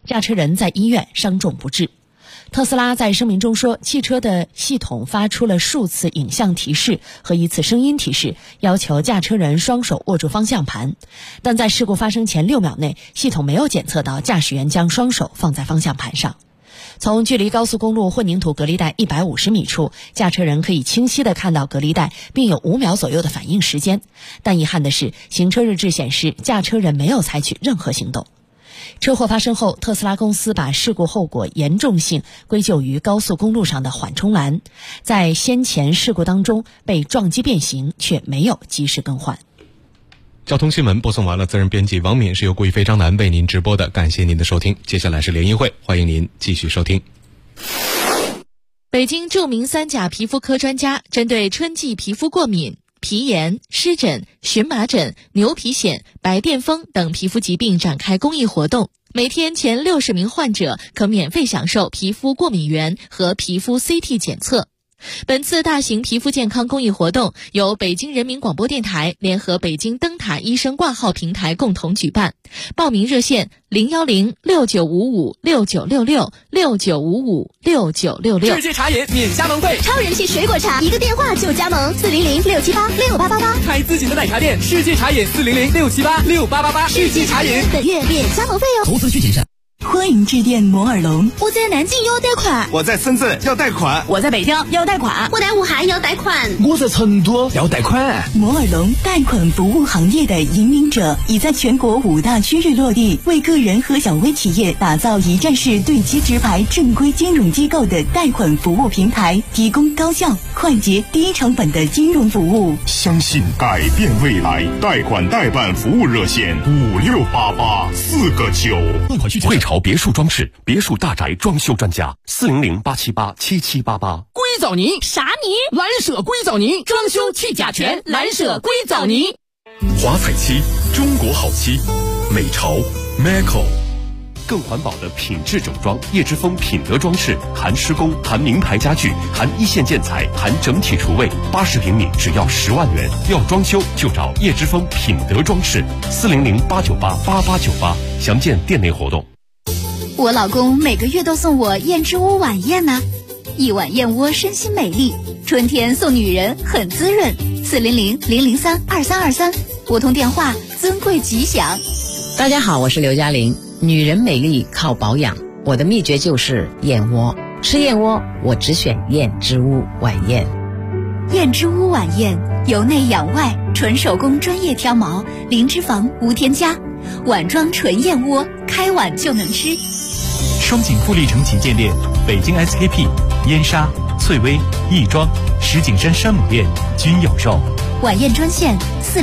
驾车人在医院伤重不治。特斯拉在声明中说，汽车的系统发出了数次影像提示和一次声音提示，要求驾车人双手握住方向盘。但在事故发生前6秒内，系统没有检测到驾驶员将双手放在方向盘上。从距离高速公路混凝土隔离带150米处，驾车人可以清晰地看到隔离带，并有5秒左右的反应时间。但遗憾的是，行车日志显示驾车人没有采取任何行动。车祸发生后，特斯拉公司把事故后果严重性归咎于高速公路上的缓冲栏，在先前事故当中被撞击变形，却没有及时更换。 交通新闻播送完了，责任编辑王敏，是由顾一飞、张楠为您直播的，感谢您的收听。接下来是联谊会，欢迎您继续收听。 北京著名3甲皮肤科专家针对春季皮肤过敏、皮炎、湿疹、荨麻疹、牛皮癣、白癜风等皮肤疾病展开公益活动，每天前60名患者可免费享受皮肤过敏原和皮肤 CT 检测。本次大型皮肤健康公益活动由北京人民广播电台联合北京灯塔医生挂号平台共同举办，报名热线0106955696669556966。 世界茶饮免加盟费， 超人气水果茶，一个电话就加盟，400-678-6888。 开自己的奶茶店，世界茶饮400-678-6888。世界茶饮本月免加盟费哦。 投资需谨慎。 欢迎致电摩尔龙。 我在南京要贷款， 我在深圳要贷款， 我在北京要贷款， 我在武汉要贷款， 我在成都要贷款。 摩尔龙贷款服务行业的引领者，已在全国5大区域落地，为个人和小微企业打造一站式对接直排正规金融机构的贷款服务平台，提供高效、快捷、低成本的金融服务。 相信改变未来，贷款代办服务热线5688-4个9。 贷款需求。汇潮别墅装饰，别墅大宅装修专家，400-878-7788。 硅藻泥啥泥？ 蓝舍硅藻泥，装修去甲醛，蓝舍硅藻泥。 华彩漆，中国好漆，美潮 Maco。更环保的品质整装，叶之峰品德装饰，含施工，含名牌家具，含一线建材，含整体厨卫，80平米只要10万元。要装修就找叶之峰品德装饰，400-898-8898，详见店内活动。 我老公每个月都送我燕之屋晚宴呢，一碗燕窝身心美丽，春天送女人很滋润。400-003-2323，拨通电话，尊贵吉祥。 大家好，我是刘嘉玲。女人美丽靠保养，我的秘诀就是燕窝。吃燕窝，我只选燕之屋晚宴。 燕之屋晚宴，由内养外，纯手工专业挑毛，零脂肪无添加，碗装纯燕窝，开碗就能吃。 双井富力城旗舰店、北京 SKP、燕莎、翠微、亦庄、石景山山姆店均有售。 晚宴专线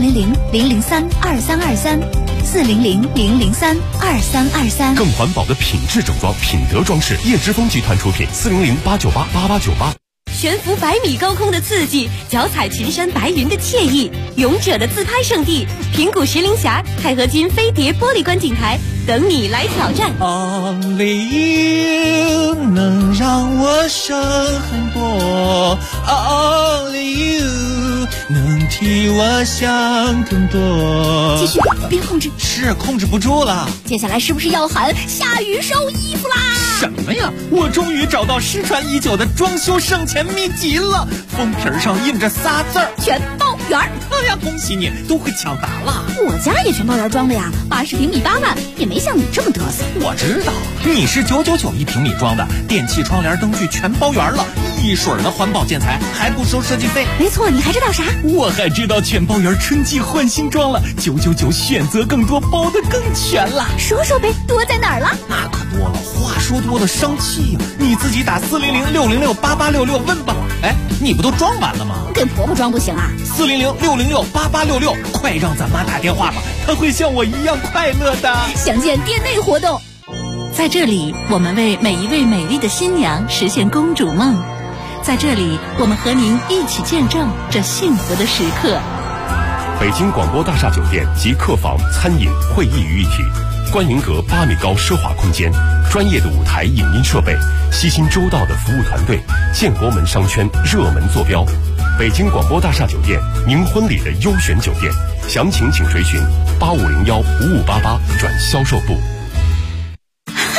400-003-2323，400-003-2323。 更环保的品质整装，品德装饰，叶之峰集团出品，400-898-8898。 悬浮100米高空的刺激，脚踩群山白云的惬意，勇者的自拍圣地平谷石林峡钛合金飞碟玻璃观景台，等你来挑战。 Only you 能让我生很多 ，Only you 能替我想更多。 继续，别控制， 是控制不住了。 接下来是不是要喊下雨收衣服啦？ 什么呀？我终于找到失传已久的装修省钱秘籍了，封皮上印着仨字儿： 全包圆。 哎呀，恭喜你，都会抢答了。 我家也全包圆装的呀，80平米8万，也没像你这么嘚瑟。 我知道，你是999一平米装的，电器、窗帘、灯具全包圆了，一水儿的环保建材，还不收设计费。 没错，你还知道啥？ 我还知道全包圆春季换新装了，999选择更多，包得更全了。 说说呗，多在哪儿了？ 那可多了，话说多了伤气呀，你自己打400-606-8866问吧。哎，你不都装完了吗？ 跟婆婆装不行啊。 400-606-8866，快让咱妈打电话吧，她会像我一样快乐的。 详见店内活动。 在这里，我们为每一位美丽的新娘实现公主梦。在这里，我们和您一起见证这幸福的时刻。 北京广播大厦酒店集客房、餐饮、会议于一体，观云阁8米高奢华空间，专业的舞台影音设备，悉心周到的服务团队，建国门商圈热门坐标。北京广播大厦酒店，您婚礼的优选酒店，详情请垂询8501-5588转销售部。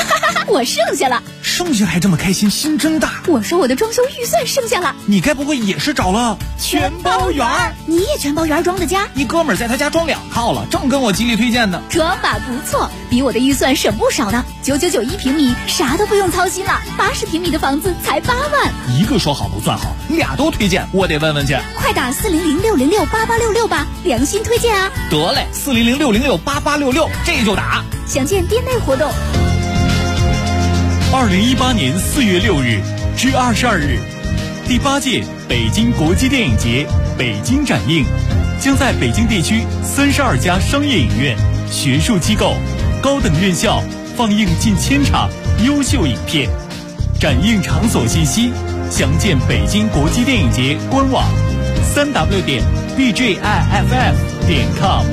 我剩下了。 剩下还这么开心，心真大。 我说我的装修预算剩下了。 你该不会也是找了全包园？你也全包园装的家？ 一哥们儿在他家装2套了，正跟我极力推荐呢。 装法不错，比我的预算省不少呢。9991平米，啥都不用操心了。80平米的房子才8万。 一个说好不算好，2都推荐，我得问问去。 快打40060688866吧，良心推荐啊！ 得嘞，40060688866，这就打。 详见店内活动。 2018年4月6日至22日，第8届北京国际电影节北京展映将在北京地区32家商业影院、学术机构、高等院校放映近1000场优秀影片。展映场所信息详见北京国际电影节官网3w.bjiff.com。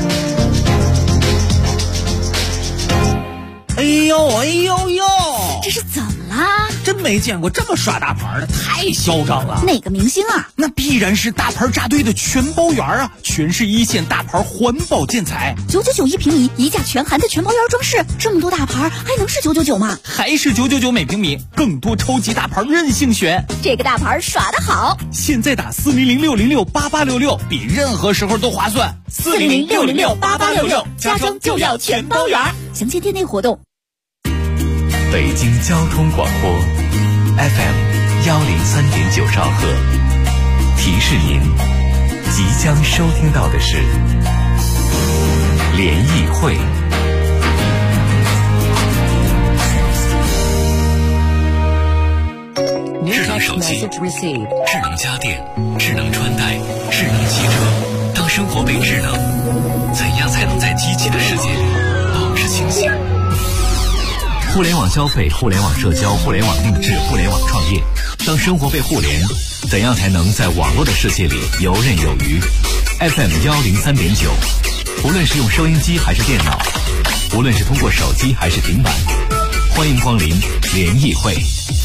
哎呦哎呦呦， 这是怎么啦？ 真没见过这么耍大牌的，太嚣张了。 哪个明星啊？ 那必然是大牌扎堆的全包园啊，全是1线大牌环保建材。 9991平米，一价全含的全包园装饰，这么多大牌还能是999吗？ 还是999每平米，更多超级大牌任性选。 这个大牌耍得好， 现在打40060688866，比任何时候都划算。 40060688866，家装就要全包园。详见店内活动。 北京交通广播 FM103.9兆赫，提示您即将收听到的是联谊会。智能手机、智能家电、智能穿戴、智能汽车，当生活被智能，怎样才能在机器的世界里保持清醒？互联网消费、互联网社交、互联网定制、互联网创业，当生活被互联，怎样才能在网络的世界里游刃有余？ FM103.9，无论是用收音机还是电脑，无论是通过手机还是平板，欢迎光临联谊会。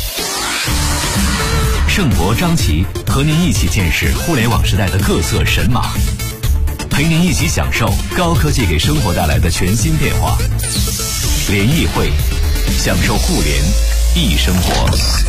盛博、张琪和您一起见识互联网时代的各色神马，陪您一起享受高科技给生活带来的全新变化。联谊会，享受互联易生活。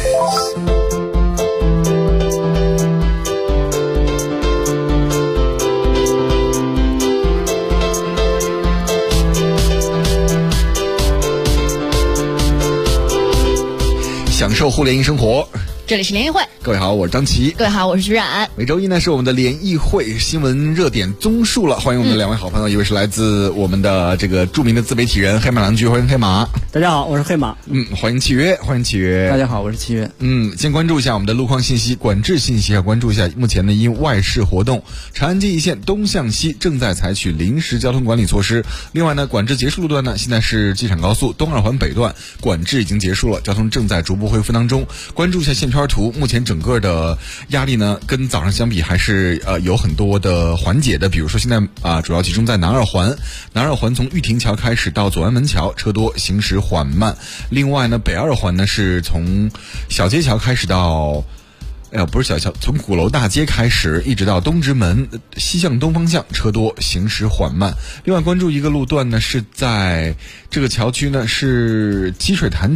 享受互联易生活。 这里是联谊会， 各位好，我是张琪。 各位好，我是徐冉。 每周一呢是我们的联谊会新闻热点综述了，欢迎我们的2位好朋友，一位是来自我们的这个著名的自媒体人黑马郎居，欢迎黑马。 大家好，我是黑马。 欢迎契约，欢迎契约。 大家好，我是契约。 先关注一下我们的路况信息、管制信息，要关注一下目前呢因外事活动，长安街一线东向西正在采取临时交通管理措施。另外呢，管制结束路段呢，现在是机场高速东2环北段管制已经结束了，交通正在逐步恢复当中。关注一下线圈图，目前整个的压力呢跟早上相比还是有很多的缓解的。比如说现在主要集中在南2环，南2环从玉亭桥开始到左安门桥车多，行驶缓慢。另外呢，北2环呢是从小街桥开始到不是小桥，从鼓楼大街开始一直到东直门西向东方向车多，行驶缓慢。另外关注一个路段呢，是在这个桥区呢是积水潭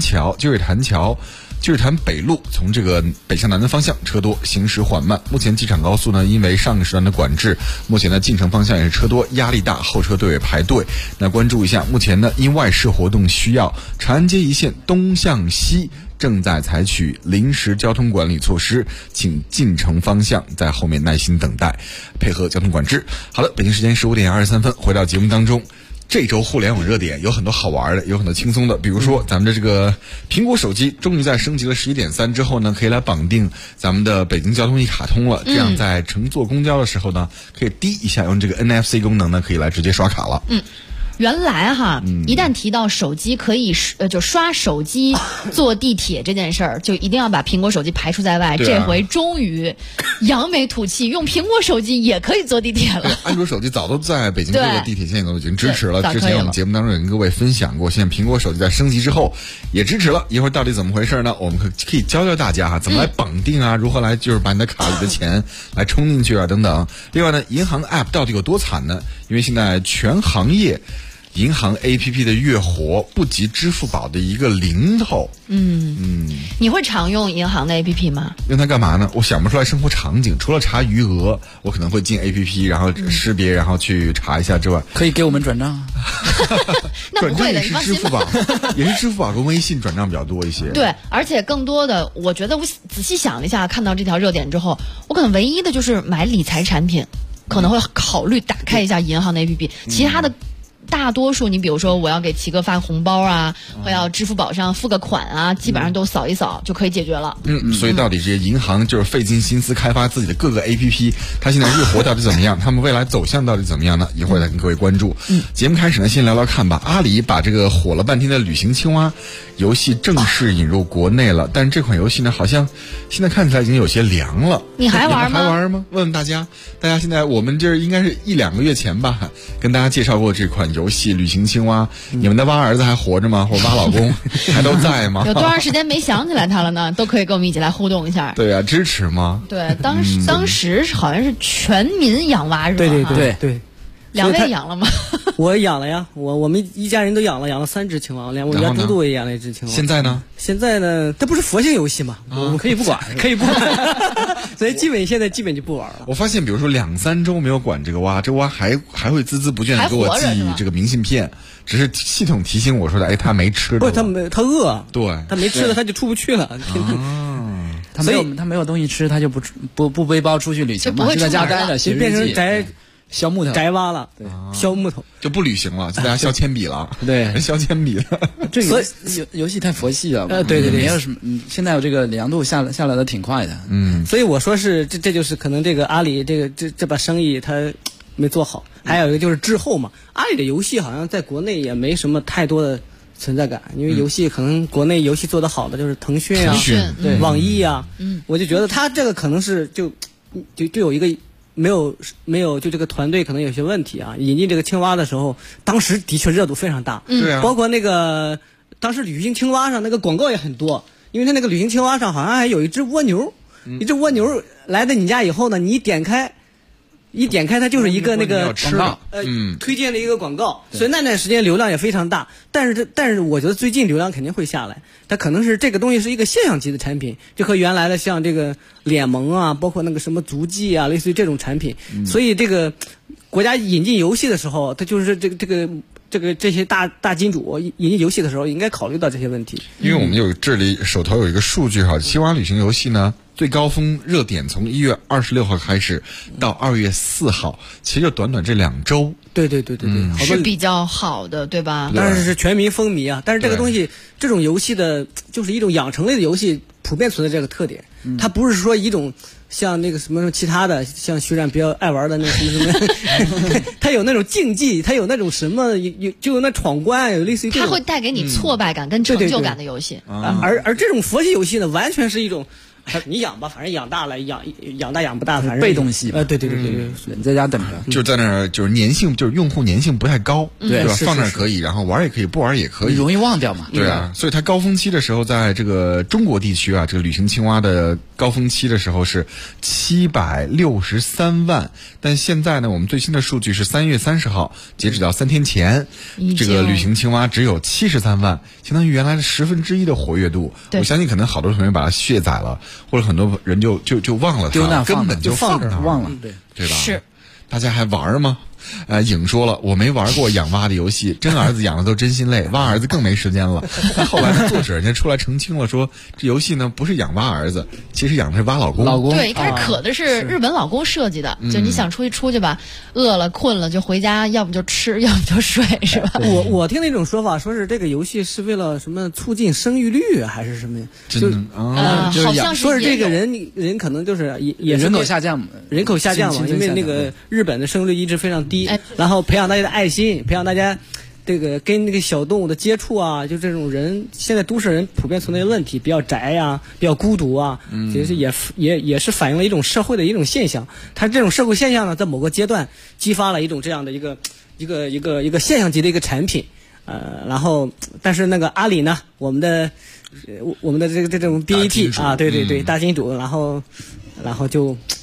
北路，从这个北向南的方向车多，行驶缓慢。目前机场高速呢，因为上个时段的管制，目前的进城方向也是车多，压力大，后车队排队。那关注一下，目前呢因外事活动需要，长安街一线东向西正在采取临时交通管理措施，请进城方向在后面耐心等待，配合交通管制。好了，北京时间15点23分，回到节目当中。这周互联网热点有很多好玩的，有很多轻松的，比如说咱们的这个苹果手机终于在升级了11.3之后呢，可以来绑定咱们的北京交通一卡通了，这样在乘坐公交的时候呢，可以滴一下，用这个 NFC 功能呢，可以来直接刷卡了。 原来一旦提到手机可以就刷手机坐地铁这件事儿，就一定要把苹果手机排除在外。这回终于扬眉吐气，用苹果手机也可以坐地铁了。 安卓手机早都在北京各个地铁线都已经支持了。之前我们节目当中也跟各位分享过，现在苹果手机在升级之后也支持了。一会儿到底怎么回事呢？我们可以教教大家怎么来绑定啊，如何来就是把你的卡里的钱来充进去啊等等。另外呢，银行 App 到底有多惨呢？因为现在全行业银行 APP 的月活不及支付宝的一个零头。 你会常用银行的 APP 吗？ 用它干嘛呢？我想不出来生活场景，除了查余额，我可能会进 APP， 然后识别，然后去查一下之外， 可以给我们转账。 那不会的， 转账也是支付宝，也是支付宝跟微信转账比较多一些。 对，而且更多的，我觉得我仔细想了一下，看到这条热点之后，我可能唯一的就是买理财产品，可能会考虑打开一下银行的 APP，其他的。大多数，你比如说我要给齐哥发红包啊，或要支付宝上付个款啊，基本上都扫一扫就可以解决了。 所以到底这些银行就是费尽心思开发自己的各个 APP， 它现在日活到底怎么样？他们未来走向到底怎么样呢？一会儿再跟各位关注。节目开始呢，先聊聊看吧。阿里把这个火了半天的旅行青蛙游戏正式引入国内了，但是这款游戏呢，好像现在看起来已经有些凉了。 你还玩吗？ 还玩吗？问问大家现在我们这应该是1-2个月前吧，跟大家介绍过这款游戏旅行青蛙。你们的蛙儿子还活着吗？或蛙老公还都在吗？ 有多长时间没想起来他了呢？都可以跟我们一起来互动一下。 对啊，支持吗？ 对，当时好像是全民养蛙热。 对。 两位养了吗？ 我养了呀，我们一家人都养了3只青蛙，我家嘟嘟也养了1只青蛙。 现在呢？ 这不是佛性游戏吗？我们可以不管，可以不管。所以现在基本就不玩了。 我发现，比如说2-3周没有管这个蛙，这蛙还会孜孜不倦的给我寄这个明信片，只是系统提醒我说的，他没吃的。 不，他饿， 对， 他没吃的他就出不去了。 他没有东西吃，他就不背包出去旅行嘛，就在家待着， 就变成削木头， 宅蛙了，对，削木头就不旅行了，就大家削铅笔了， 对， 削铅笔了。 所以游戏太佛系了， 对， 没有什么，现在有这个凉度下来的挺快的， 所以我说是这就是可能这个阿里这把生意他没做好，还有一个就是滞后嘛，阿里的游戏好像在国内也没什么太多的存在感，因为游戏可能国内游戏做得好的就是腾讯啊，对，网易啊，我就觉得他这个可能是就有一个。没有，就这个团队可能有些问题啊。引进这个青蛙的时候，当时的确热度非常大， 对啊， 包括那个当时旅行青蛙上那个广告也很多，因为它那个旅行青蛙上好像还有一只蜗牛，一只蜗牛来到你家以后呢，你一点开它就是一个那个广告， 推荐了一个广告，所以那段时间流量也非常大。但是我觉得最近流量肯定会下来，它可能是这个东西是一个现象级的产品，就和原来的像这个脸萌啊，包括那个什么足迹啊，类似于这种产品。所以这个国家引进游戏的时候，它就是这些大金主引进游戏的时候，应该考虑到这些问题。 因为我们这里手头有一个数据哈，青蛙旅行游戏呢。最高峰热点从1月26号开始到2月4号，其实就短这2周。 对， 是比较好的，对吧？ 当然是全民风靡啊！但是这个东西，这种游戏的，就是一种养成类的游戏，普遍存在这个特点。它不是说一种像那个什么其他的，像徐冉比较爱玩的那什么，它有那种竞技，它有那种什么，就有那闯关，有类似于这种。 它会带给你挫败感跟成就感的游戏。 而这种佛系游戏呢，完全是一种。你养吧，反正养大了，养大养不大，反正被动系。 对， 你在家等着， 就在那儿，就是粘性，就是用户粘性不太高，对吧？放那儿可以，然后玩也可以，不玩也可以， 容易忘掉嘛。 对啊，所以它高峰期的时候，在这个中国地区啊，这个旅行青蛙的高峰期的时候是763万，但现在呢，我们最新的数据是3月30号，截止到3天前，这个旅行青蛙只有73万，相当于原来的1/10的活跃度。我相信可能好多同学把它卸载了。或者很多人就忘了它，根本就放那忘了， 对吧？ 是， 大家还玩吗？颖说了，我没玩过养蛙的游戏，真儿子养的都真心累，蛙儿子更没时间了。后来呢，作者人家出来澄清了，说这游戏呢不是养蛙儿子，其实养的是蛙老公。 对，一开始可的是日本老公设计的，就你想出去吧，饿了困了就回家，要不就吃，要不就睡，是吧？ 我听那种说法，说是这个游戏是为了什么促进生育率还是什么？ 好像是说是这个人可能就是也人口下降嘛， 因为那个日本的生育率一直非常低。然后培养大家的爱心，培养大家这个跟那个小动物的接触啊，就这种人，现在都市人普遍存在的问题，比较宅呀，比较孤独啊，其实也是反映了一种社会的一种现象。它这种社会现象呢，在某个阶段激发了一种这样的一个现象级的一个产品，然后但是那个阿里呢，我们的这种 BAT 啊，对，大金主，然后就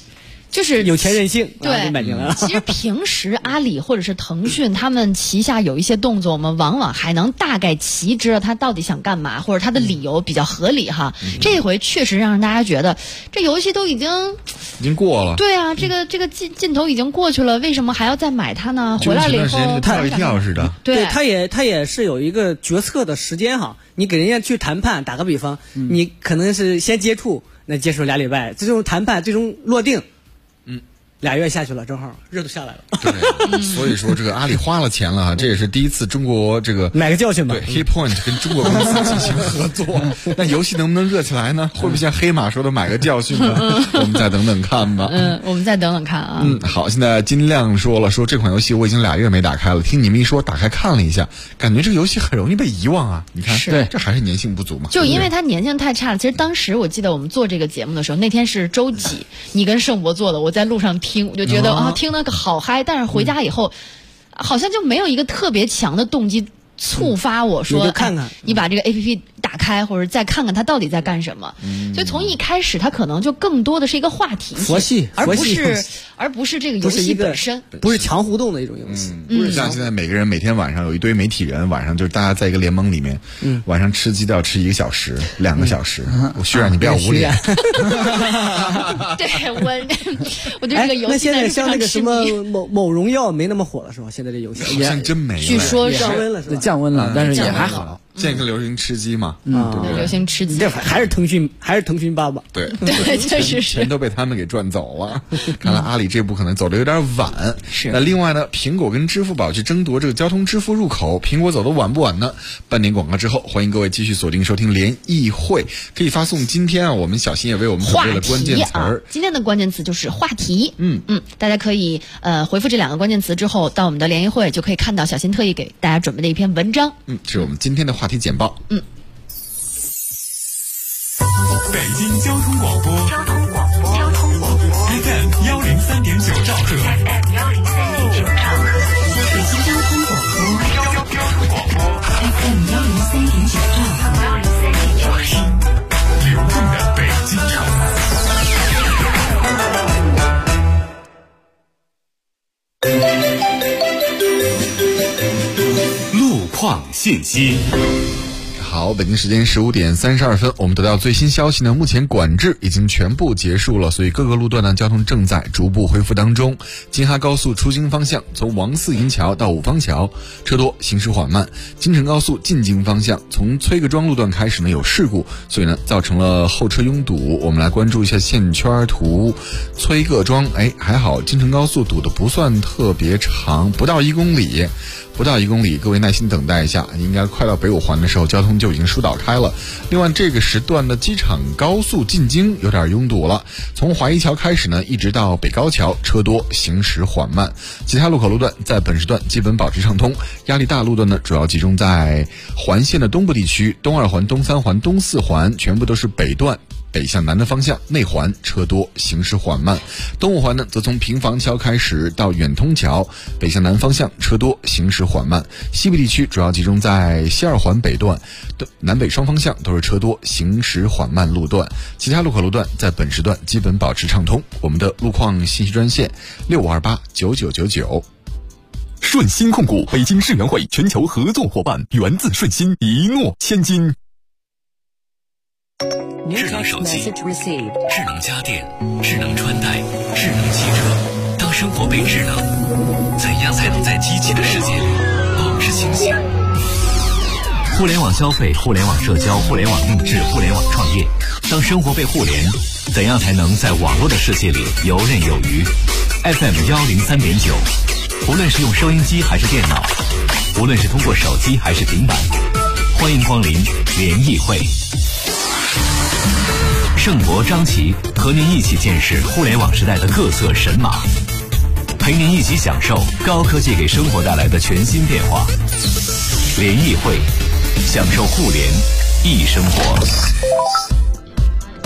就是有钱任性， 对， 就买进来了。 其实平时阿里或者是腾讯他们旗下有一些动作，我们往往还能大概棋知道他到底想干嘛，或者他的理由比较合理哈。这回确实让大家觉得这游戏都已经过了。 对啊，这个劲头已经过去了，为什么还要再买它呢？回来了以后跳一跳似的。 对，他也是有一个决策的时间哈。你给人家去谈判，打个比方，你可能是先接触，那接触2礼拜，最终谈判，最终落定。2月下去了，正好热度下来了。 对，所以说这个阿里花了钱了啊，这也是第一次中国这个买个教训吧。 对 ，HitPoint 跟中国公司进行合作，那游戏能不能热起来呢？会不会像黑马说的买个教训呢？我们再等等看吧。 我们再等等看啊。 好，现在金亮说这款游戏我已经2月没打开了，听你们一说，打开看了一下，感觉这个游戏很容易被遗忘啊。你看， 对， 这还是粘性不足嘛。 就因为它粘性太差了。其实当时我记得我们做这个节目的时候，那天是周几，你跟盛博做的，我在路上听，我就觉得听那个好嗨，但是回家以后，好像就没有一个特别强的动机触发我说， 看看你把这个 APP 打开，或者再看看它到底在干什么。所以从一开始，它可能就更多的是一个话题佛系， 而不是这个游戏本身， 不是强互动的一种游戏。 不是像现在每个人每天晚上有一堆媒体人，晚上就是大家在一个联盟里面，晚上吃鸡都要吃1个小时、2个小时。我渲染你不要无脸。 对我对这个游戏那现在像那个什么某荣耀没那么火了是吧？现在这游戏好像真没了， 据说降温了是吧？ 降温了，但是也还好。 现在更流行吃鸡嘛， 对，流行吃鸡， 这还是腾讯爸爸， 对， 确实是钱都被他们给赚走了。看来阿里这步可能走得有点晚。 是。 那另外呢，苹果跟支付宝去争夺这个交通支付入口，苹果走得晚不晚呢？半点广告之后，欢迎各位继续锁定收听联谊会，可以发送今天啊，我们小新也为我们准备了关键词儿。 今天的关键词就是话题。大家可以回复这2个关键词之后，到我们的联谊会就可以看到小新特意给大家准备的一篇文章。 这是我们今天的话题简报。 北京交通广播FM 103.9兆赫， 北京交通广播 FM 103.9兆赫， 流动的北京城。路况信息。 好，北京时间15点32分，我们得到最新消息呢，目前管制已经全部结束了，所以各个路段呢交通正在逐步恢复当中。京哈高速出京方向从王四营桥到五方桥车多，行驶缓慢。京承高速进京方向从崔各庄路段开始呢有事故，所以呢造成了后车拥堵。我们来关注一下线圈图，崔各庄还好，京承高速堵得不算特别长，不到1公里，各位耐心等待一下，应该快到北五环的时候交通就已经疏导开了。另外这个时段的机场高速进京有点拥堵了，从华一桥开始呢一直到北高桥车多，行驶缓慢。其他路口路段在本时段基本保持畅通，压力大路段呢主要集中在环线的东部地区，东2环、东3环、东4环全部都是北段北向南的方向，内环车多，行驶缓慢。东5环呢则从平房桥开始到远通桥，北向南方向车多，行驶缓慢。西部地区主要集中在西2环北段，南北双方向都是车多，行驶缓慢路段。其他路口路段在本时段基本保持畅通。我们的路况信息专线65289999。 顺鑫控股北京世园会全球合作伙伴，源自顺鑫，一诺千金。 智能手机、智能家电、智能穿戴、智能汽车，当生活被智能，怎样才能在机器的世界里保持清醒？互联网消费、互联网社交、互联网定制、互联网创业，当生活被互联，怎样才能在网络的世界里游刃有余？ FM 103.9，无论是用收音机还是电脑，无论是通过手机还是平板，欢迎光临联谊会。盛博、张琪和您一起见识互联网时代的各色神马，陪您一起享受高科技给生活带来的全新变化。联谊会，享受互联易生活。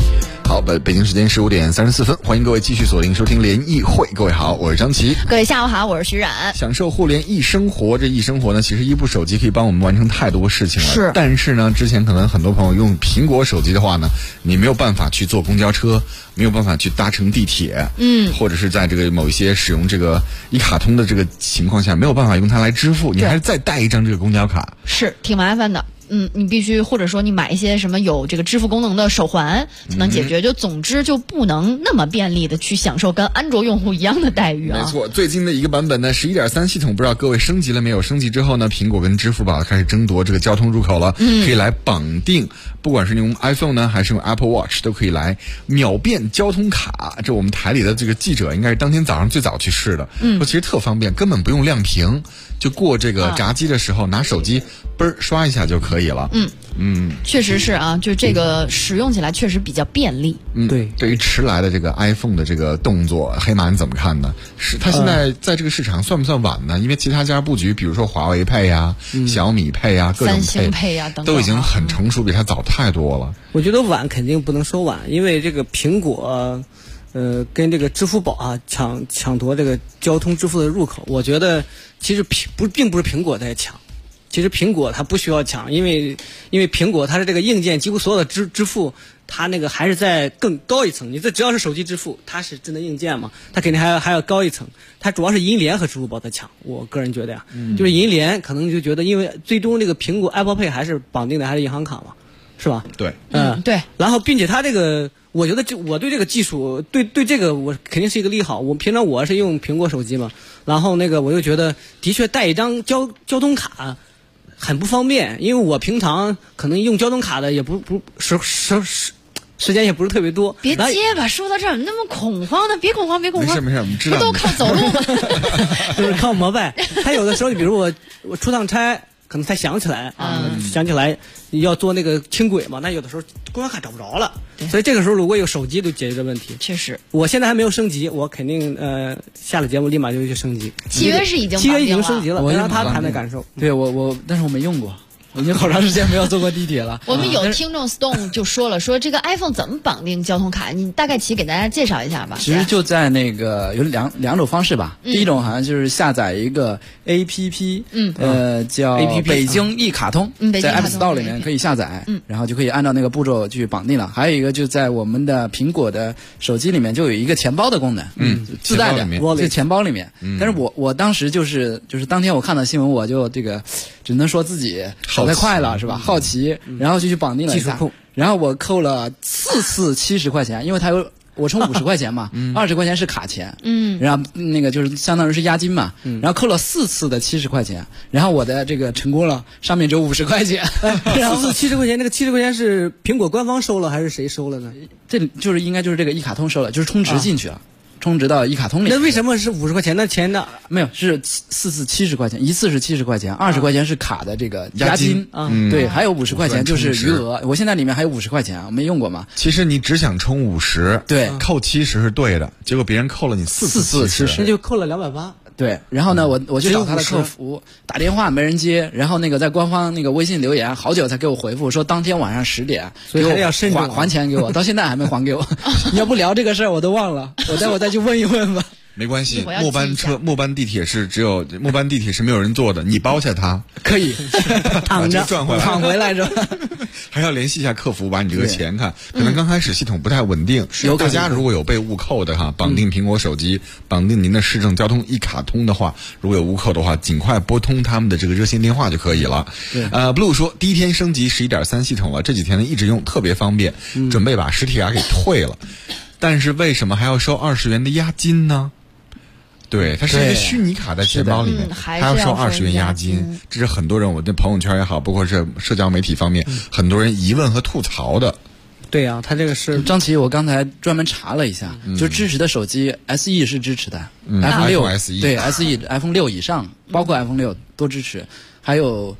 好，北京时间15点34分，欢迎各位继续锁定收听联谊会。各位好，我是张琪。 各位下午好，我是徐冉。 享受互联易生活，这易生活呢，其实一部手机可以帮我们完成太多事情了。 是， 但是呢，之前可能很多朋友用苹果手机的话呢，你没有办法去坐公交车，没有办法去搭乘地铁，或者是在这个某一些使用这个一卡通的这个情况下，没有办法用它来支付，你还是再带一张这个公交卡， 是挺麻烦的。你必须或者说你买一些什么有这个支付功能的手环才能解决，就总之就不能那么便利的去享受跟安卓用户一样的待遇啊。 没错，最近的一个版本呢11.3系统，不知道各位升级了没有？升级之后呢，苹果跟支付宝开始争夺这个交通入口了，可以来绑定，不管是用 iPhone 呢还是用 Apple Watch 都可以来秒变交通卡。这我们台里的这个记者应该是当天早上最早去试的，说其实特方便，根本不用亮屏，就过这个闸机的时候拿手机嘣刷一下就可以了。 确实是啊，就这个使用起来确实比较便利。 对于迟来的这个 iPhone 的这个动作，黑马你怎么看呢？是它现在在这个市场算不算晚呢？因为其他家布局，比如说华为配呀、小米配呀、各种三星配呀等等， 都已经很成熟，比它早太多了。 我觉得晚肯定不能说晚，因为这个苹果跟这个支付宝啊抢夺这个交通支付的入口，我觉得其实并不是苹果在抢。其实苹果它不需要抢，因为苹果它是这个硬件，几乎所有的支付，它那个还是在更高一层。你这只要是手机支付，它是智能硬件嘛，它肯定还要高一层。它主要是银联和支付宝在抢，我个人觉得呀，就是银联可能就觉得，因为最终这个苹果 Apple Pay 还是绑定的还是银行卡嘛，是吧？ 对， 对。 然后并且它这个，我觉得我对这个技术，对这个我肯定是一个利好。平常我是用苹果手机嘛，然后那个我就觉得的确带一张交通卡很不方便，因为我平常可能用交通卡的也不时间也不是特别多。 别结巴，说到这儿那么恐慌的，别恐慌。 没事，我们知道。 不都靠走路吗？ 就是靠膜拜。他有的时候，比如我出趟差，可能才想起来要做那个轻轨嘛，那有的时候公交卡找不着了，所以这个时候如果有手机就解决这问题。 确实， 我现在还没有升级，我肯定下了节目立马就去升级。 7月是已经升级了，我让他谈谈感受。 对但是我没用过。我已经好长时间没有坐过地铁了。 我们有听众 Stone 就说了，说这个 iPhone 怎么绑定交通卡？你大概给大家介绍一下吧。 其实就在那个有两种方式吧。第一种好像就是下载一个 APP，叫北京一卡通，在 App Store 里面可以下载，然后就可以按照那个步骤去绑定了。还有一个就在我们的苹果的手机里面就有一个钱包的功能，自带的这钱包里面。但是我当时就是当天我看到新闻，我就这个只能说自己手太快了是吧？好奇，然后就去绑定了一下，然后我扣了4次70块钱，因为我充50块钱嘛，20块钱是卡钱，然后那个就是相当于是押金嘛，然后扣了4次的70块钱，然后我的这个成功了，上面只有50块钱。 4次70块钱，那个70块钱是苹果官方收了还是谁收了呢？ 这就是应该就是这个一卡通收了，就是充值进去了。充值到一卡通里。 那为什么是50块钱的钱呢？ 没有，是4次70块钱，一次是70块钱，20块钱是卡的这个押金啊。对，还有50块钱就是余额。我现在里面还有50块钱，我没用过嘛。 其实你只想充50， 对， 扣70是对的，结果别人扣了你4次70， 那就扣了280。 对，然后呢，我去找他的客服打电话没人接，然后那个在官方那个微信留言，好久才给我回复，说当天晚上10点， 所以还要慎重还钱给我，到现在还没还给我。你要不聊这个事儿，我都忘了，我待会再去问一问吧。 没关系，末班地铁是没有人坐的，你包下它可以躺着赚回来， 躺回来着。 还要联系一下客服，把你这个钱看，可能刚开始系统不太稳定。大家如果有被误扣的哈，绑定苹果手机，绑定您的市政交通一卡通的话，如果有误扣的话，尽快拨通他们的这个热线电话就可以了。Blue 说第一天升级11.3系统了，这几天呢一直用，特别方便，准备把实体卡给退了，但是为什么还要收20元的押金呢？对，它是一个虚拟卡在钱包里面，还要收20元押金，这是很多人我的朋友圈也好，包括是社交媒体方面，很多人疑问和吐槽的。 对呀，它这个是张琪，我刚才专门查了一下，就支持的手机 SE 是支持的，iPhone 6对 SE iPhone 6以上，包括 iPhone 6都支持，还有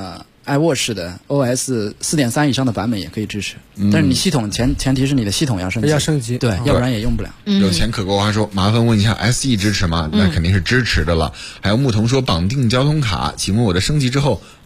iWatch 的 OS 4.3以上的版本也可以支持，但是你系统前提是你的系统要升级，对，要不然也用不了。 有钱可够还说麻烦问一下 SE 支持吗？那肯定是支持的了。还有牧童说绑定交通卡，请问我的升级之后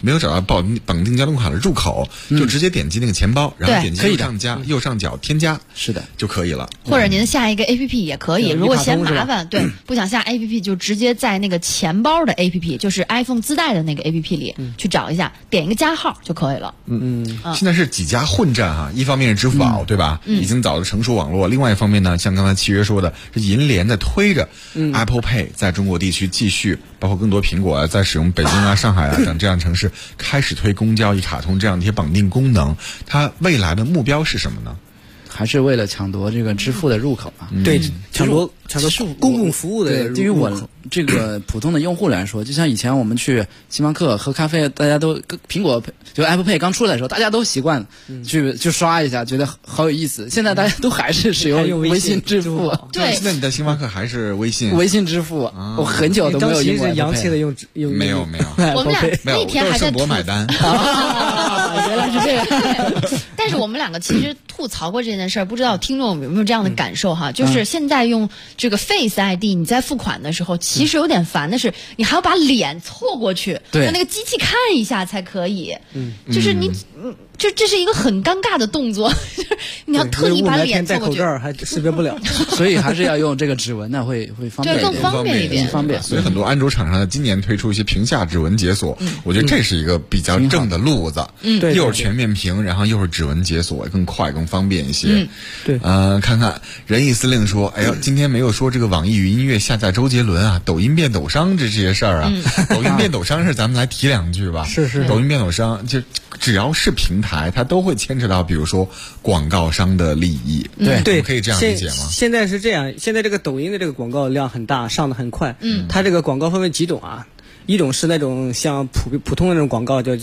没有找到绑定交通卡的入口，就直接点击那个钱包，然后点击右上角添加， 是的， 就可以了。 或者您下一个 APP 也可以，如果嫌麻烦，对，不想下 APP 就直接在那个钱包的 APP， 就是 iPhone 自带的那个 APP 里去找一下，点一个加号就可以了。 现在是几家混战哈，一方面是支付宝，对吧？已经早就成熟网络，另外一方面呢，像刚才契约说的，是银联在推着 Apple Pay 在中国地区继续，包括更多苹果在使用北京啊、上海啊等这样城市开始推公交、一卡通这样的一些绑定功能。它未来的目标是什么呢？ 还是为了抢夺这个支付的入口啊？ 对，抢夺公共服务的入口。 对于我这个普通的用户来说，就像以前我们去星巴克喝咖啡，大家都苹果就 Apple Pay 刚出来的时候，大家都习惯去刷一下，觉得好有意思。现在大家都还是使用微信支付。 对， 现在你在星巴克还是微信支付？我很久都没有用过 Apple Pay。 洋气的用没有。 我们俩那天还在我买单。 原来是这样。但是我们两个其实吐槽过这件事儿，不知道听众有没有这样的感受哈？就是现在用这个 Face ID， 你在付款的时候，其实有点烦的是，你还要把脸凑过去，让那个机器看一下才可以。就是你，这是一个很尴尬的动作，就是你要特意把脸凑过去。 戴口罩还识别不了， 所以还是要用这个指纹呢，会方便一点， 更方便一点， 方便。 所以很多安卓厂商今年推出一些屏下指纹解锁，我觉得这是一个比较正的路子。 对， 又是全面屏，然后又是指纹解锁，更快更方便一些。 对， 看看仁义司令说，哎呦，今天没有说这个网易云音乐下架周杰伦啊，抖音变抖商这些事儿啊。抖音变抖商是咱们来提两句吧。 是。 抖音变抖商就只要是平台，它都会牵扯到，比如说广告商的利益。 对， 可以这样理解吗？ 现在是这样，现在这个抖音的这个广告量很大，上的很快。它这个广告分为几种啊？一种是那种像普通的那种广告，叫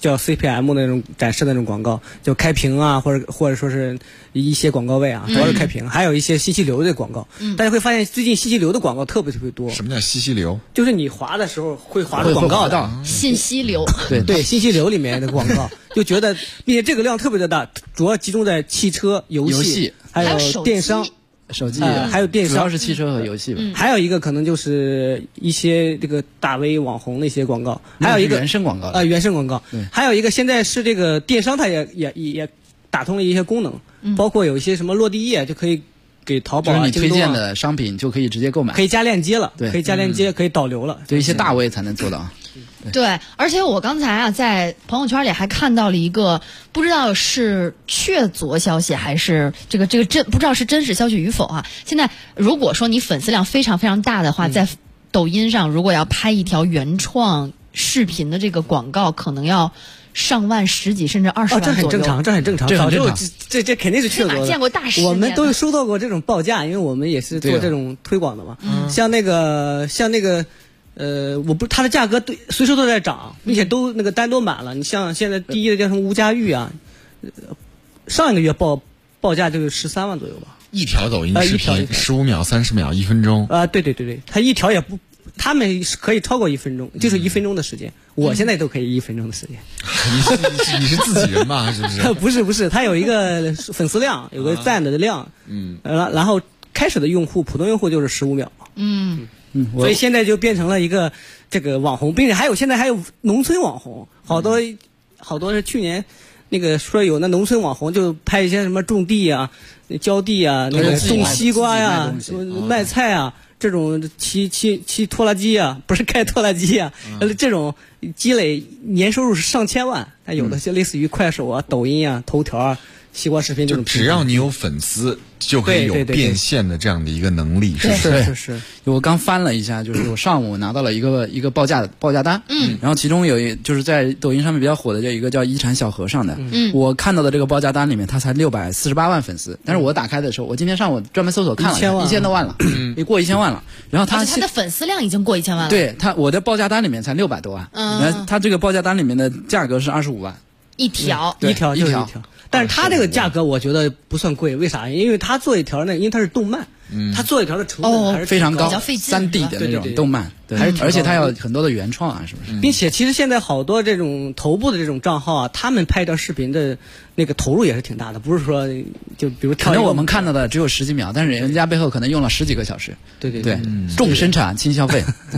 CPM 那种展示的那种广告，就开屏啊，或者说是一些广告位啊，主要是开屏。还有一些信息流的广告，大家会发现最近信息流的广告特别多。 什么叫信息流？ 就是你滑的时候会滑到广告的信息流。 对，信息流里面的广告，就觉得并且这个量特别的大，主要集中在汽车、游戏还有电商。 手机还有电商， 主要是汽车和游戏吧。 还有一个可能就是一些这个大 V 网红那些广告，还有一个原生广告原生广告。还有一个现在是这个电商，它也打通了一些功能，包括有一些什么落地页就可以给淘宝你推荐的商品就可以直接购买， 可以加链接了，可以加链接，可以导流了。 对一些大 V 才能做到。 对，而且我刚才啊在朋友圈里还看到了一个，不知道是确凿消息还是这个真不知道是真实消息与否啊。现在如果说你粉丝量非常非常大的话，在抖音上如果要拍一条原创视频的这个广告，可能要上万、十几甚至20万左右。 这很正常，这很正常。这肯定是确凿的。 见过大世面。 我们都收到过这种报价，因为我们也是做这种推广的嘛。像那个。它的价格随时都在涨，并且都那个单都满了。你像现在第一的叫什么吴佳玉啊，上一个月报价就是13万左右吧。 一条抖音视频15秒、30秒、1分钟。 对，它一条也不，他们可以超过1分钟，就是1分钟的时间。我现在都可以1分钟的时间。 你是自己人嘛？是不是？不是，它有一个粉丝量，有个赞的量。然后开始的用户，普通用户就是15秒。所以现在就变成了一个这个网红，并且现在还有农村网红，好多是去年那个说有那农村网红就拍一些什么种地啊、浇地啊、那个种西瓜呀、卖菜啊，这种骑拖拉机啊，不是开拖拉机啊，这种积累年收入是上千万，它有的就类似于快手啊、抖音啊、头条啊。西瓜视频这种， 只要你有粉丝，就可以有变现的这样的一个能力。 是。 我刚翻了一下，就是我上午拿到了一个报价单，然后其中就是在抖音上面比较火的，一个叫一禅小和尚的，我看到的这个报价单里面，他才648万粉丝，但是我打开的时候，我今天上午专门搜索看了1000多万了，也过1000万了。然后他的粉丝量已经过1000万了。 对我的报价单里面才600多万，他这个报价单里面的价格是25万一条， 一条。但是它这个价格我觉得不算贵，为啥？因为它做一条呢，因为它是动漫，它做一条的成本还是非常高，3D 的那种动漫，而且它有很多的原创啊，是不是？ 并且其实现在好多这种头部的这种账号啊，他们拍一条视频的那个投入也是挺大的，不是说就比如可能我们看到的只有10几秒，但是人家背后可能用了10几个小时。 对， 重生产轻消费。对。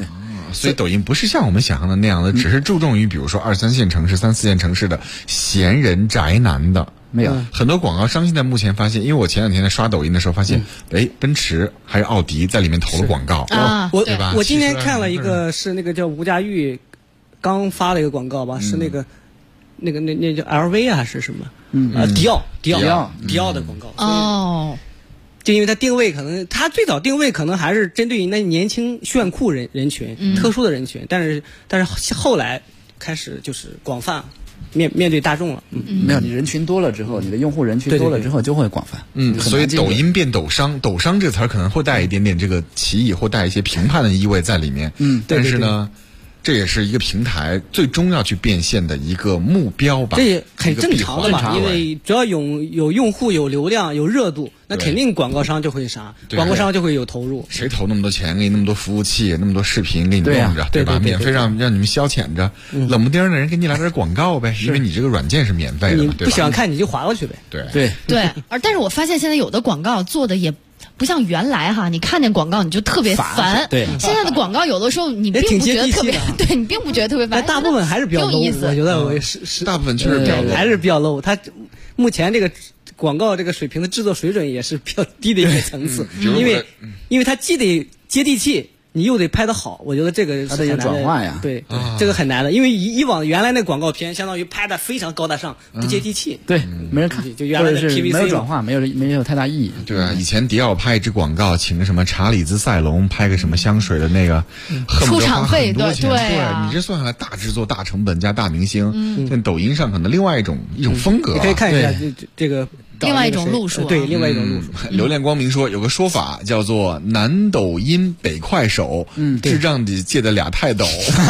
所以抖音不是像我们想象的那样的，只是注重于比如说2、3线城市、3、4线城市的闲人宅男的。 没有， 很多广告商现在目前发现，因为我前2天在刷抖音的时候发现，奔驰还有奥迪在里面投了广告对吧？ 我今天看了一个是那个叫吴佳玉刚发的一个广告吧，是那个叫 LV 啊还是什么？迪奥的广告哦。就因为它定位可能，它最早定位可能还是针对于那年轻炫酷人群、特殊的人群，但是后来开始就是广泛面对大众了。 没有，你人群多了之后，你的用户人群多了之后就会广泛。 所以抖音变抖商，抖商这词儿可能会带一点点这个歧义，或带一些评判的意味在里面。但是呢。这也是一个平台最终要去变现的一个目标吧， 这也很正常的嘛，因为只要有用户、有流量、有热度，那肯定广告商就会广告商就会有投入。 谁投那么多钱，给你那么多服务器，那么多视频给你用着，对吧？免费让你们消遣着，冷不丁的人给你来点广告呗，因为你这个软件是免费的， 你不喜欢看你就划过去呗。 对。 但是我发现现在有的广告做的也不像原来哈，你看见广告你就特别烦。 对， 现在的广告有的时候你并不觉得特别，对你并不觉得特别烦。 大部分还是比较 low， 有意思。 我觉得是大部分确实比较 low， 还是比较 low。它目前这个广告这个水平的制作水准也是比较低的一个层次，因为它既得接地气。你又得拍得好，我觉得这个是很难的转化呀。 对，这个很难的，因为以往原来那广告片相当于拍的非常高大上，不接地气。 对，没人看， 就原来的 PVC 没有转化，没有太大意义。 对啊，以前迪奥拍一支广告，请个什么查理兹塞隆拍个什么香水的那个， 出场费对， 你这算下来大制作、大成本加大明星。在抖音上可能另外一种风格。 你可以看一下这个。 另外一种路数， 对，另外一种路数。 刘恋光明说，有个说法叫做南抖音北快手，智障的借的俩泰斗。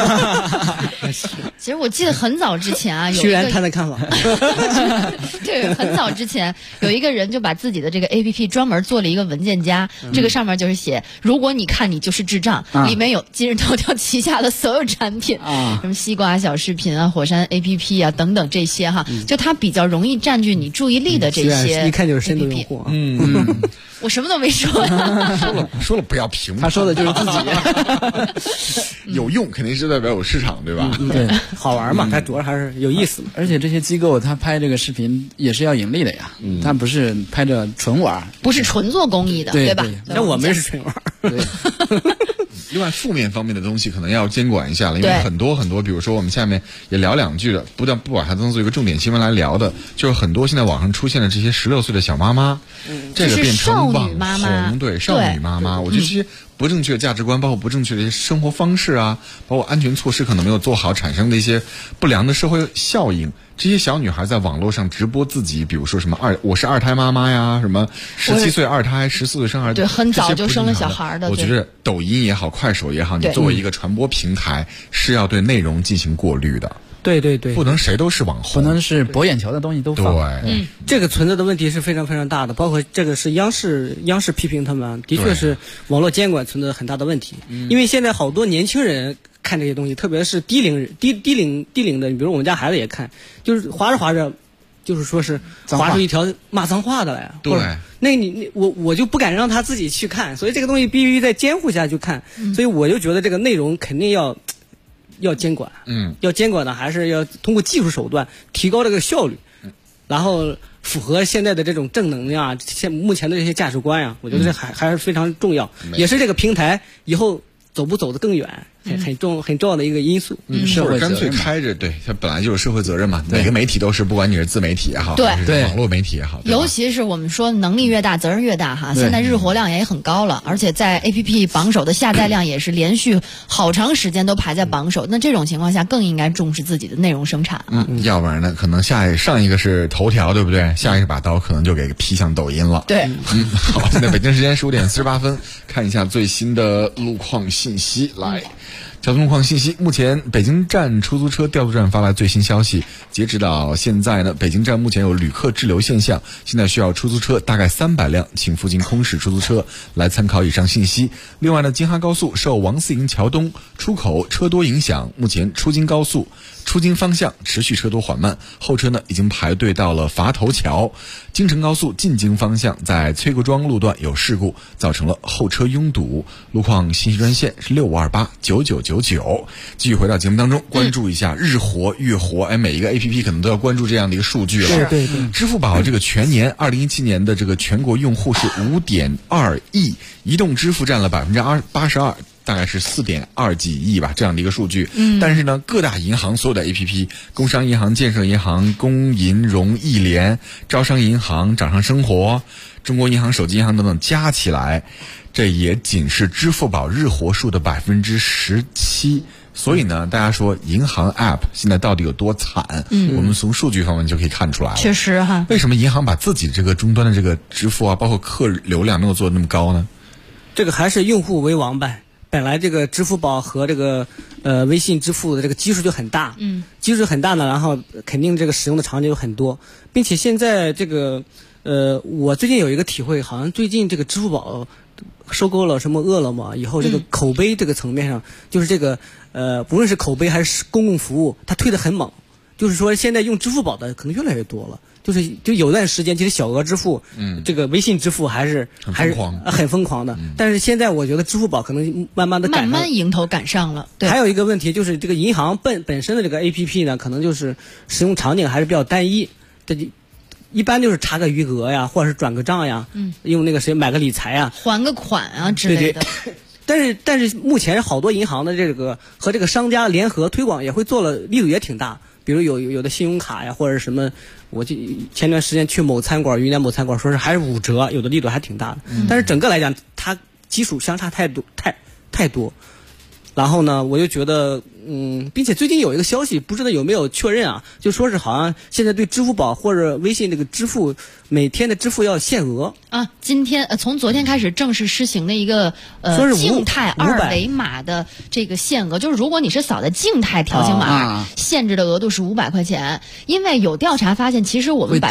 其实我记得很早之前啊， 居然他的看法。 对，很早之前有一个人就把自己的这个 APP 专门做了一个文件夹，这个上面就是写，如果你看你就是智障，里面有今日头条旗下的所有产品，什么西瓜小视频啊、火山 APP 啊等等这些哈，就它比较容易占据你注意力的这些。 一看就是深度用户。 我什么都没说。 说了不要评判， 他说的就是自己。有用肯定是代表有市场，对吧？ 对，好玩嘛，它主要还是有意思。 而且这些机构他拍这个视频也是要盈利的呀，他不是拍着纯玩， 不是纯做公益的，对吧？ 那我们是纯玩。 另外，负面方面的东西可能要监管一下了，因为很多，比如说我们下面也聊两句的，不把它当做一个重点新闻来聊的，就是很多现在网上出现的这些16岁的小妈妈，这个变成网红，对，少女妈妈，我觉得这些不正确的价值观，包括不正确的一些生活方式啊，包括安全措施可能没有做好，产生的一些不良的社会效应。这些小女孩在网络上直播自己，比如说什么我是2胎妈妈呀，什么17岁2胎，14岁生孩子， 对，很早就生了小孩的。 我觉得抖音也好，快手也好，你作为一个传播平台，是要对内容进行过滤的。 对， 不能谁都是网红， 不能是博眼球的东西都放。 对， 这个存在的问题是非常非常大的，包括这个是央视批评他们，的确是网络监管存在很大的问题。因为现在好多年轻人看这些东西，特别是低龄的，你比如我们家孩子也看，就是划着划着，就是说是划出一条骂脏话的来。 对， 那我就不敢让他自己去看，所以这个东西必须在监护下去看。所以我就觉得这个内容肯定要监管，要监管的还是要通过技术手段提高这个效率，然后符合现在的这种正能量啊，目前的这些价值观呀，我觉得这还是非常重要，也是这个平台以后走不走得更远很重要的一个因素。 社会干脆开着，对，它本来就是社会责任嘛。每个媒体都是，不管你是自媒体也好，还是网络媒体也好， 尤其是我们说能力越大，责任越大哈。现在日活量也很高了，而且在 APP 榜首的下载量也是连续好长时间都排在榜首。那这种情况下，更应该重视自己的内容生产啊。 要不然呢，可能上一个是头条，对不对？下一个把刀可能就给劈向抖音了。 对， 好，现在北京时间15点48分，看一下最新的路况信息来。交通路况信息，目前北京站出租车调度站发来最新消息，截止到现在呢，北京站目前有旅客滞留现象，现在需要出租车大概300辆，请附近空驶出租车来参考以上信息。另外呢，京哈高速受王四营桥东出口车多影响，目前出京高速出京方向持续车多缓慢，后车呢已经排队到了垡头桥。京承高速进京方向在崔各庄路段有事故，造成了后车拥堵。路况信息专线是65289999。 9999。继续回到节目当中，关注一下日活、月活，每一个 APP 可能都要关注这样的一个数据了。 对。 支付宝这个全年2017年的这个全国用户是5.2亿，移动支付占了82%。大概是4.2几亿吧，这样的一个数据。但是呢，各大银行所有的 APP， 工商银行、建设银行、工银融、易联、招商银行、掌上生活、中国银行、手机银行等等加起来，这也仅是支付宝日活数的17%。所以呢，大家说银行 App 现在到底有多惨？我们从数据方面就可以看出来了。 确实哈。 为什么银行把自己这个终端的这个支付啊，包括客流量能够做得那么高呢？ 这个还是用户为王呗。本来这个支付宝和这个微信支付的这个基数就很大，基数很大呢，然后肯定这个使用的场景有很多，并且现在这个我最近有一个体会，好像最近这个支付宝收购了什么饿了么以后，这个口碑这个层面上，就是这个不论是口碑还是公共服务，它推得很猛，就是说现在用支付宝的可能越来越多了。就有段时间，其实小额支付，这个微信支付还是很疯狂的。但是现在我觉得支付宝可能慢慢迎头赶上了。对。 还有一个问题就是这个银行本身的这个 APP 呢，可能就是使用场景还是比较单一。这一般就是查个余额呀，或者是转个账呀，用那个谁买个理财呀， 还个款啊之类的。 对。但是目前好多银行的这个和这个商家联合推广也会做了，力度也挺大。比如有的信用卡呀，或者什么，我前段时间去某餐馆，云南某餐馆，说是还是5折，有的力度还挺大的。但是整个来讲，它基础相差太多。然后呢，我就觉得，并且最近有一个消息，不知道有没有确认啊，就说是好像现在对支付宝或者微信这个支付每天的支付要限额啊。今天从昨天开始正式施行的一个静态2维码的这个限额，就是如果你是扫的静态条形码，限制的额度是500块钱。因为有调查发现，其实我们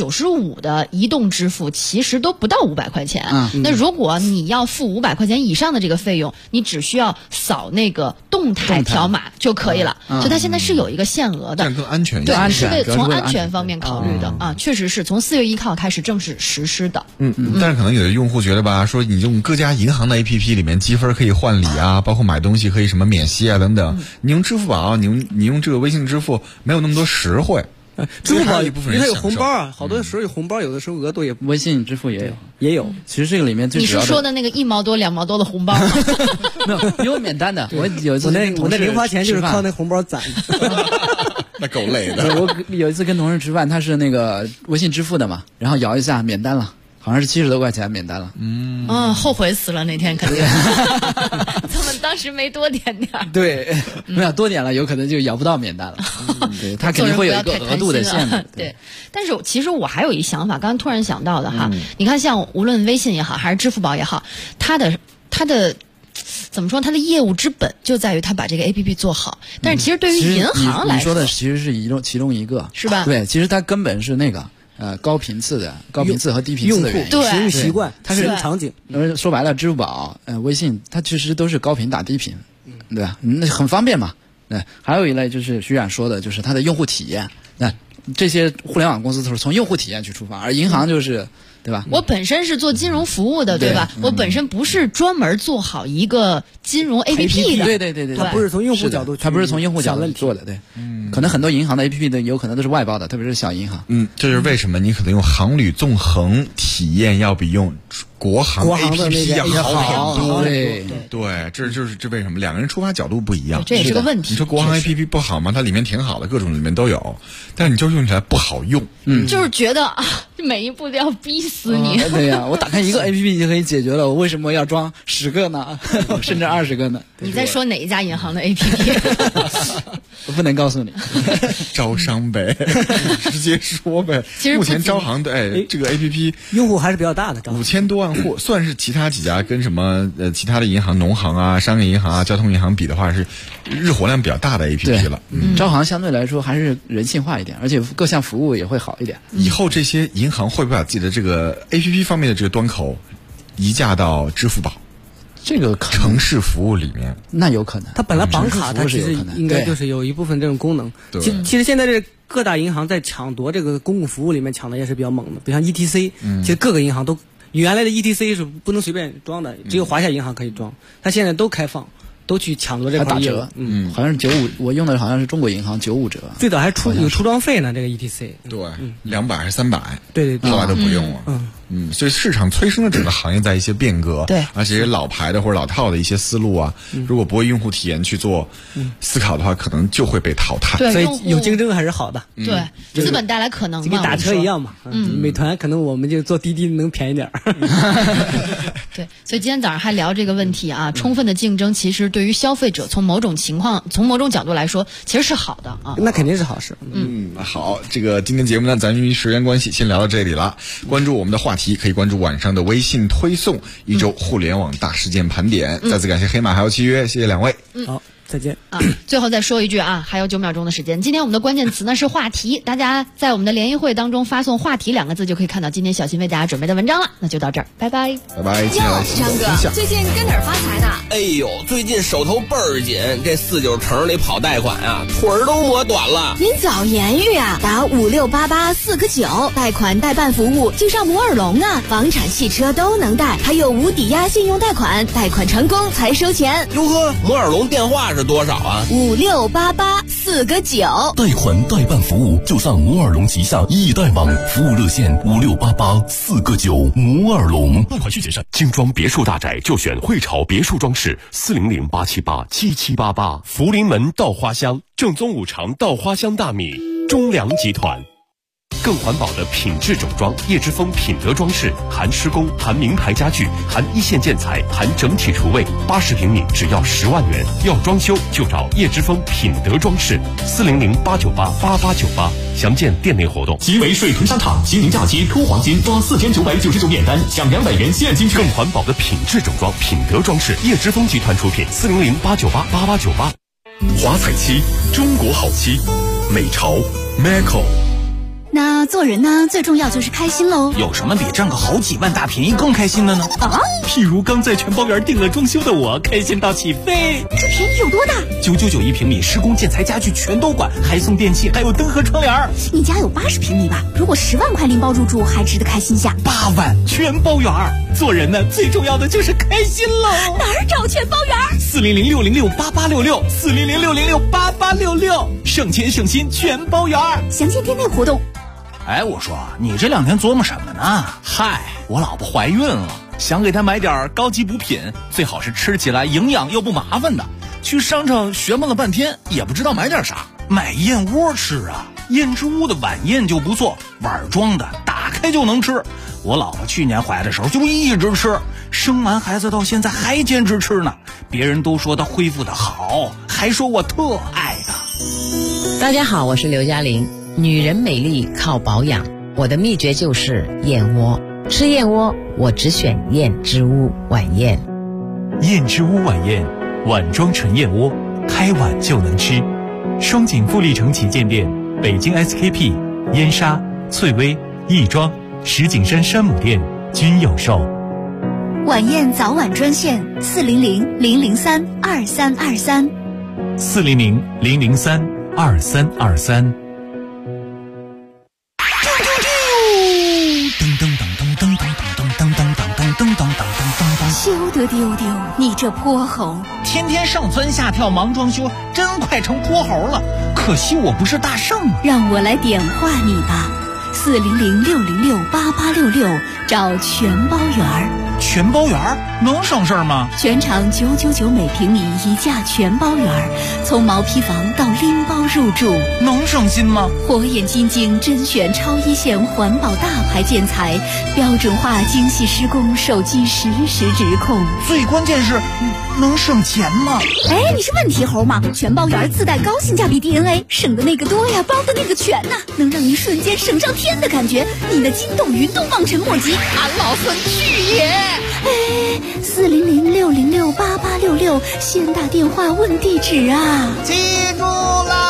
95%的移动支付其实都不到500块钱。那如果你要付500块钱以上的这个费用，你只需要扫那个动态条码就可以了。所以它现在是有一个限额的， 这样更安全一些。对，是从安全方面考虑的啊，确实是从4月1号开始正式实施的。 但是可能有的用户觉得吧，说你用各家银行的 APP 里面积分可以换礼啊，包括买东西可以什么免息啊等等。你用支付宝，你用这个微信支付没有那么多实惠。 支付宝一部分人它有红包啊，好多时候有红包，有的时候额度也微信支付也有。其实这个里面最主要的， 你是说的那个1毛多2毛多的红包吗？ 没有，有免单的。我有一次我那零花钱就是靠那红包攒的。 那够累的。 我有一次跟同事吃饭，他是那个微信支付的嘛，然后摇一下免单了。好像是70多块钱免单了。 后悔死了那天肯定。他们当时没多点点。 对，没有多点了，有可能就摇不到免单了。对，他肯定会有一个额度的限制。 对，但是其实我还有一想法，刚刚突然想到的哈，你看像无论微信也好，还是支付宝也好，它的怎么说？它的业务之本就在于它把这个 APP 做好。但是其实对于银行来说， 你说的其实是其中一个， 是吧？ 对，其实它根本是那个。高频次和低频次的原因， 使用习惯，它是场景。 说白了，支付宝、微信，它其实都是高频打低频，对吧？那很方便嘛。还有一类就是徐冉说的，就是它的用户体验。这些互联网公司都是从用户体验去出发，而银行就是。对吧？ 我本身是做金融服务的，对吧？我本身不是专门做好一个金融 APP 的， 对， 它不是从用户角度， 它不是从用户角度做的，对。可能很多银行的 APP 的有可能都是外包的，特别是小银行。 这就是为什么你可能用航旅纵横体验要比用国航 APP 要好很多。对，这为什么两个人出发角度不一样？ 这也是个问题。 你说国航 APP 不好吗？它里面挺好的，各种里面都有，但是你就用起来不好用。 就是觉得每一步都要逼死你。 对呀，我打开一个 APP 就可以解决了，我为什么要装10个呢？甚至20个呢？ 你在说哪一家银行的 APP？ 我不能告诉你。 招商呗，直接说呗。 其实目前招行的这个 APP 用户还是比较大的 ，5000多万户，算是其他几家跟什么其他的银行、农行啊、商业银行啊、交通银行比的话，是日活量比较大的 APP 了。 招行相对来说还是人性化一点，而且各项服务也会好一点。 以后这些银行会不会把自己的这个 APP 方面的这个端口移嫁到支付宝？ 这个城市服务里面， 那有可能。 它本来绑卡，它其实应该就是有一部分这种功能。其实现在这各大银行在抢夺这个公共服务里面抢的也是比较猛的，比如像 ETC，其实各个银行都原来的 ETC 是不能随便装的，只有华夏银行可以装，它现在都开放。 都去抢夺这块业务。 好像是95，我用的好像是中国银行95折， 最早还有出装费呢，这个 ETC。 对，200还是300？ 对， 后来都不用了。所以市场催生了整个行业在一些变革， 对， 而且老牌的或者老套的一些思路啊，如果不为用户体验去做思考的话，可能就会被淘汰。 所以有竞争还是好的。 对，资本带来可能嘛， 跟打车一样嘛。美团可能我们就坐滴滴能便宜点。 对，所以今天早上还聊这个问题啊，充分的竞争其实对于消费者从某种角度来说，其实是好的啊。 那肯定是好事。 好，这个今天节目呢，咱因为时间关系先聊到这里了。关注我们的话题，可以关注晚上的微信推送一周互联网大事件盘点。再次感谢黑马还有契约，谢谢两位。 好，再见啊！最后再说一句啊，还有9秒钟的时间。今天我们的关键词呢是话题，大家在我们的联谊会当中发送话题2个字，就可以看到今天小新为大家准备的文章了。那就到这儿，拜拜， 拜拜。 哟，张哥，最近跟哪儿发财呢？ 哎呦，最近手头倍儿紧，这49城里跑贷款啊，腿儿都磨短了。 您早言语啊，打5688 49，贷款代办服务就上摩尔龙啊，房产、汽车都能贷，还有无抵押信用贷款，贷款成功才收钱。 哟呵，摩尔龙电话是多少啊 ？5688 49， 贷款代办服务就上摩尔龙旗下易贷网，服务热线5688 49，摩尔龙。 贷款需谨慎。精装别墅大宅就选汇潮别墅装饰，400 878 7788。福临门稻花香，正宗五常稻花香大米，中粮集团。更环保的品质整装，叶之峰品德装饰，含施工，含名牌家具，含一线建材，含整体厨卫，80平米只要10万元。要装修就找叶之峰品德装饰，400 898 8898。详见店内活动。 集为水屯商场新年假期突黄金，刷4999免单，享200元现金券。 更环保的品质整装，品德装饰，叶之峰集团出品，400 898 8898。 华彩漆，中国好漆，美潮 Macco。 那做人呢，最重要就是开心喽。 有什么比挣个好几万大便宜更开心的呢？ 啊， 譬如刚在全包园订了装修的我，开心到起飞。 这便宜有多大 ？999一平米，施工建材家具全都管，还送电器，还有灯和窗帘。 你家有80平米吧？如果10万块拎包入住，还值得开心下。 8万全包园。 做人呢，最重要的就是开心喽。 哪儿找全包园 ？400 606 8866 400 606 8866，省钱省心全包园。 详见店内活动。 哎，我说你这2天琢磨什么呢？嗨，我老婆怀孕了，想给她买点高级补品，最好是吃起来营养又不麻烦的。去商场学问了半天，也不知道买点啥。买燕窝吃啊，燕之屋的晚宴就不错，碗装的，打开就能吃。我老婆去年怀的时候就一直吃，生完孩子到现在还坚持吃呢。别人都说她恢复的好，还说我特爱她。 大家好，我是刘嘉玲。女人美丽靠保养，我的秘诀就是燕窝。吃燕窝，我只选燕之屋晚宴。 燕之屋晚宴，碗装纯燕窝，开碗就能吃。双井富力城旗舰店、北京 SKP、燕莎、翠微、亦庄、石景山山姆店均有售。 晚宴早晚专线400 003 2323 400 003 2323。 休得丢丢，你这泼猴！ 天天上蹿下跳忙装修，真快成泼猴了。可惜我不是大圣啊！ 让我来点化你吧，400 606 8866，找全包园。 全包园能省事吗？ 全场999每平米一价全包园，从毛坯房到拎包入住， 能省心吗？ 火眼金睛甄选超一线环保大牌建材，标准化精细施工，手机实时指控。 最关键是能省钱吗？ 哎，你是问题猴吗？全包园自带高性价比 DNA， 省的那个多呀，包的那个全呐，能让你瞬间省上天的感觉。你的筋斗云都望尘莫及，俺老孙去也！哎，400 606 8866，先打电话问地址啊！ 记住了。